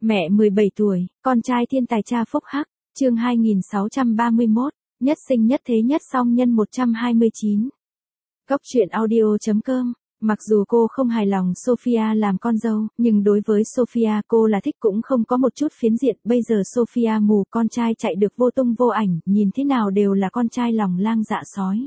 Mẹ 17 tuổi, con trai thiên tài cha phúc hắc, chương 2631, nhất sinh nhất thế nhất song nhân 129. Góc truyện audio.com. Mặc dù cô không hài lòng Sophia làm con dâu, nhưng đối với Sophia cô là thích cũng không có một chút phiến diện. Bây giờ Sophia mù, con trai chạy được vô tung vô ảnh, nhìn thế nào đều là con trai lòng lang dạ sói.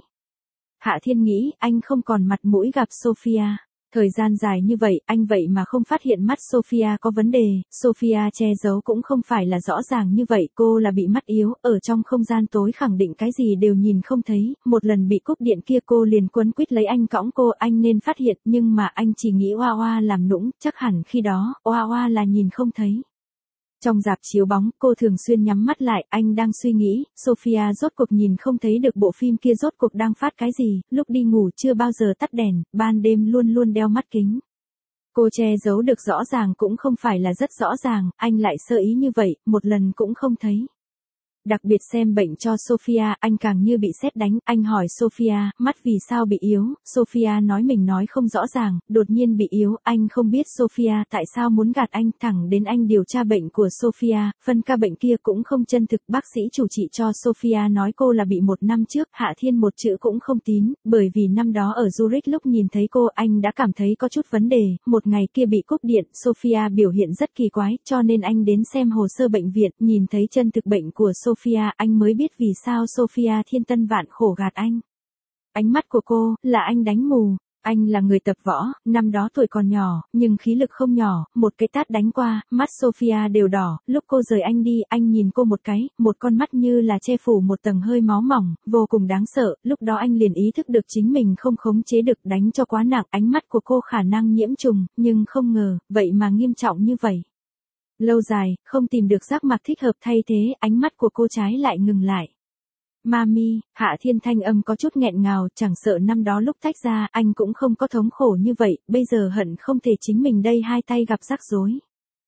Hạ Thiên nghĩ anh không còn mặt mũi gặp Sophia. Thời gian dài như vậy, anh vậy mà không phát hiện mắt Sophia có vấn đề. Sophia che giấu cũng không phải là rõ ràng như vậy, cô là bị mắt yếu, ở trong không gian tối khẳng định cái gì đều nhìn không thấy. Một lần bị cúp điện kia cô liền quấn quýt lấy anh cõng cô, anh nên phát hiện, nhưng mà anh chỉ nghĩ Oa Oa làm nũng, chắc hẳn khi đó, Oa Oa là nhìn không thấy. Trong rạp chiếu bóng, cô thường xuyên nhắm mắt lại, anh đang suy nghĩ, Sophia rốt cuộc nhìn không thấy được bộ phim kia rốt cuộc đang phát cái gì, lúc đi ngủ chưa bao giờ tắt đèn, ban đêm luôn luôn đeo mắt kính. Cô che giấu được rõ ràng cũng không phải là rất rõ ràng, anh lại sơ ý như vậy, một lần cũng không thấy. Đặc biệt xem bệnh cho Sophia, anh càng như bị sét đánh, anh hỏi Sophia, mắt vì sao bị yếu, Sophia nói mình nói không rõ ràng, đột nhiên bị yếu, anh không biết Sophia tại sao muốn gạt anh, thẳng đến anh điều tra bệnh của Sophia, phân ca bệnh kia cũng không chân thực, bác sĩ chủ trị cho Sophia nói cô là bị 1 năm trước, Hạ Thiên một chữ cũng không tín, bởi vì năm đó ở Zurich lúc nhìn thấy cô, anh đã cảm thấy có chút vấn đề, một ngày kia bị cúp điện, Sophia biểu hiện rất kỳ quái, cho nên anh đến xem hồ sơ bệnh viện, nhìn thấy chân thực bệnh của Sophia, anh mới biết vì sao Sophia thiên tân vạn khổ gạt anh. Ánh mắt của cô, là anh đánh mù. Anh là người tập võ, năm đó tuổi còn nhỏ, nhưng khí lực không nhỏ, một cái tát đánh qua, mắt Sophia đều đỏ, lúc cô rời anh đi, anh nhìn cô một cái, một con mắt như là che phủ một tầng hơi máu mỏng, vô cùng đáng sợ, lúc đó anh liền ý thức được chính mình không khống chế được, đánh cho quá nặng, ánh mắt của cô khả năng nhiễm trùng, nhưng không ngờ, vậy mà nghiêm trọng như vậy. Lâu dài, không tìm được giác mạc thích hợp thay thế, ánh mắt của cô trái lại ngừng lại. Mami, Hạ Thiên thanh âm có chút nghẹn ngào, chẳng sợ năm đó lúc tách ra, anh cũng không có thống khổ như vậy, bây giờ hận không thể chính mình đây hai tay gặp rắc rối.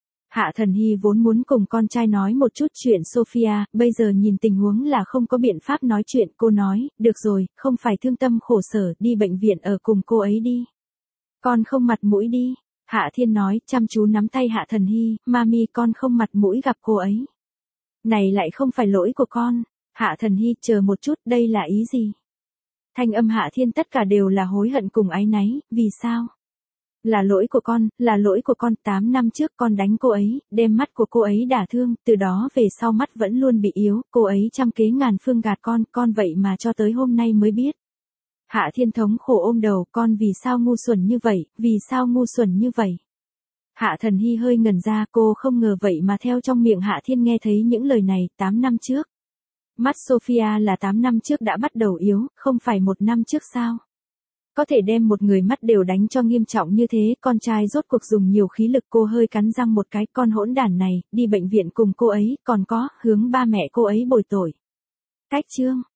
Hạ Thần Hy vốn muốn cùng con trai nói một chút chuyện Sophia, bây giờ nhìn tình huống là không có biện pháp nói chuyện, cô nói, được rồi, không phải thương tâm khổ sở, đi bệnh viện ở cùng cô ấy đi. Con không mặt mũi đi. Hạ Thiên nói, chăm chú nắm tay Hạ Thần Hy, Mami con không mặt mũi gặp cô ấy. Này lại không phải lỗi của con. Hạ Thần Hy, chờ một chút, đây là ý gì? Thanh âm Hạ Thiên tất cả đều là hối hận cùng áy náy, vì sao? Là lỗi của con, 8 năm trước con đánh cô ấy, đem mắt của cô ấy đả thương, từ đó về sau mắt vẫn luôn bị yếu, cô ấy trăm kế ngàn phương gạt con vậy mà cho tới hôm nay mới biết. Hạ Thiên thống khổ ôm đầu, con vì sao ngu xuẩn như vậy? Hạ Thần Hy hơi ngẩn ra, cô không ngờ vậy mà theo trong miệng Hạ Thiên nghe thấy những lời này, 8 năm trước. Mắt Sophia là 8 năm trước đã bắt đầu yếu, không phải 1 năm trước sao? Có thể đem một người mắt đều đánh cho nghiêm trọng như thế, con trai rốt cuộc dùng nhiều khí lực, cô hơi cắn răng một cái, con hỗn đản này, đi bệnh viện cùng cô ấy, còn có, hướng ba mẹ cô ấy bồi tội. Cách chương.